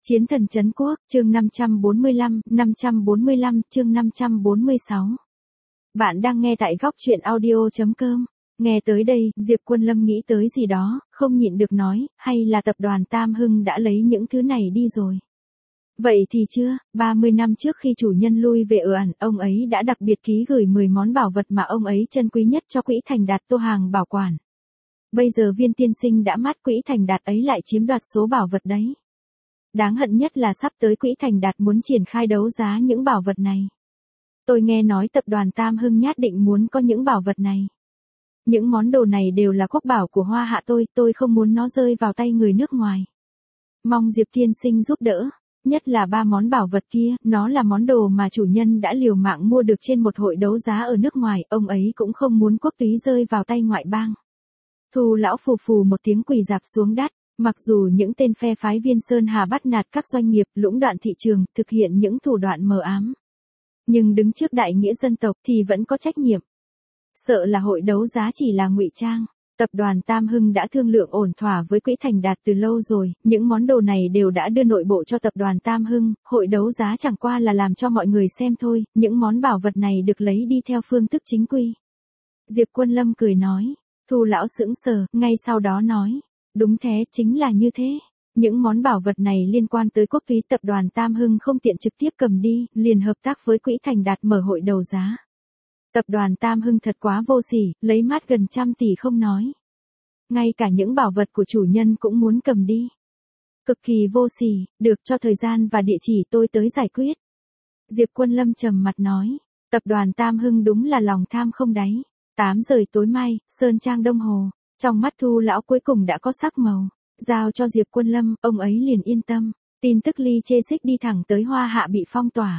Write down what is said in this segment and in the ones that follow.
Chiến thần trấn quốc, chương 545, chương 546. Bạn đang nghe tại góc truyện audio.com. Nghe tới đây, Diệp Quân Lâm nghĩ tới gì đó, không nhịn được nói, hay là tập đoàn Tam Hưng đã lấy những thứ này đi rồi. Vậy thì chưa, 30 năm trước khi chủ nhân lui về ở ẩn, ông ấy đã đặc biệt ký gửi 10 món bảo vật mà ông ấy trân quý nhất cho Quỹ Thành Đạt Tô Hàng bảo quản. Bây giờ Viên tiên sinh đã mất, Quỹ Thành Đạt ấy lại chiếm đoạt số bảo vật đấy. Đáng hận nhất là sắp tới Quỹ Thành Đạt muốn triển khai đấu giá những bảo vật này. Tôi nghe nói tập đoàn Tam Hưng nhất định muốn có những bảo vật này. Những món đồ này đều là quốc bảo của Hoa Hạ tôi không muốn nó rơi vào tay người nước ngoài. Mong Diệp tiên sinh giúp đỡ, nhất là 3 món bảo vật kia, nó là món đồ mà chủ nhân đã liều mạng mua được trên một hội đấu giá ở nước ngoài, ông ấy cũng không muốn quốc túy rơi vào tay ngoại bang. Thu lão phù phù một tiếng quỳ rạp xuống đất. Mặc dù những tên phe phái Viên Sơn Hà bắt nạt các doanh nghiệp, lũng đoạn thị trường, thực hiện những thủ đoạn mờ ám, nhưng đứng trước đại nghĩa dân tộc thì vẫn có trách nhiệm. Sợ là hội đấu giá chỉ là ngụy trang. Tập đoàn Tam Hưng đã thương lượng ổn thỏa với Quỹ Thành Đạt từ lâu rồi, những món đồ này đều đã đưa nội bộ cho tập đoàn Tam Hưng, hội đấu giá chẳng qua là làm cho mọi người xem thôi, những món bảo vật này được lấy đi theo phương thức chính quy. Diệp Quân Lâm cười nói, Thu lão sững sờ, ngay sau đó nói. Đúng thế, chính là như thế. Những món bảo vật này liên quan tới quốc túy, tập đoàn Tam Hưng không tiện trực tiếp cầm đi, liền hợp tác với Quỹ Thành Đạt mở hội đấu giá. Tập đoàn Tam Hưng thật quá vô sỉ, lấy mát gần 100 tỷ không nói. Ngay cả những bảo vật của chủ nhân cũng muốn cầm đi. Cực kỳ vô sỉ, được, cho thời gian và địa chỉ tôi tới giải quyết. Diệp Quân Lâm trầm mặt nói, tập đoàn Tam Hưng đúng là lòng tham không đáy. 8 giờ tối mai, Sơn Trang Đông Hồ. Trong mắt Thu lão cuối cùng đã có sắc màu. Giao cho Diệp Quân Lâm, ông ấy liền yên tâm. Tin tức Ly Chê Xích đi thẳng tới Hoa Hạ bị phong tỏa.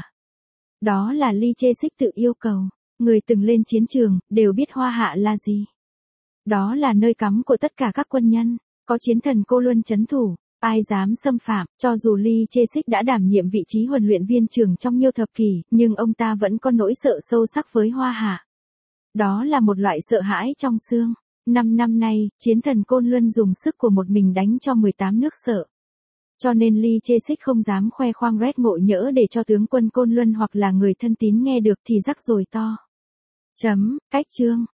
Đó là Ly Chê Xích tự yêu cầu. Người từng lên chiến trường, đều biết Hoa Hạ là gì. Đó là nơi cắm của tất cả các quân nhân. Có chiến thần Cô Luân trấn thủ. Ai dám xâm phạm, cho dù Ly Chê Xích đã đảm nhiệm vị trí huấn luyện viên trưởng trong nhiều thập kỷ, nhưng ông ta vẫn có nỗi sợ sâu sắc với Hoa Hạ. Đó là một loại sợ hãi trong xương. 5 năm nay, chiến thần Côn Luân dùng sức của một mình đánh cho 18 nước sợ. Cho nên Ly Chê Xích không dám khoe khoang rét ngộ nhỡ để cho tướng quân Côn Luân hoặc là người thân tín nghe được thì rắc rồi to. Cách chương.